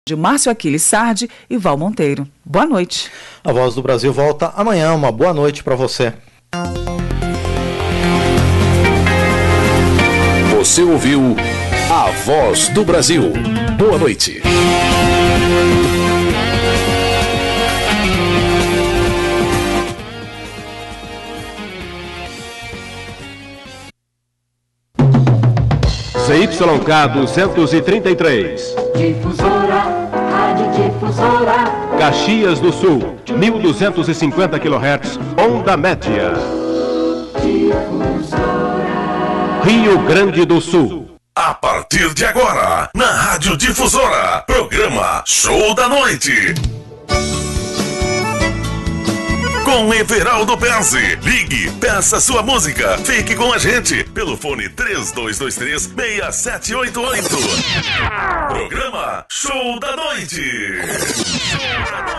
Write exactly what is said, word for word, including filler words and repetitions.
de Márcio Aquiles Sardi e Val Monteiro. Boa noite. A Voz do Brasil volta amanhã. Uma boa noite para você. Você ouviu A Voz do Brasil. Boa noite. Z Y K duzentos e trinta e três. Difusora, Rádio Difusora. Caxias do Sul, mil duzentos e cinquenta quilohertz, onda média. Difusora. Rio Grande do Sul. A partir de agora, na Rádio Difusora, programa Show da Noite. Com Everaldo Pezzi. Ligue, peça sua música. Fique com a gente pelo fone três dois dois três, seis sete oito oito. Programa Show da Noite. Show da Noite.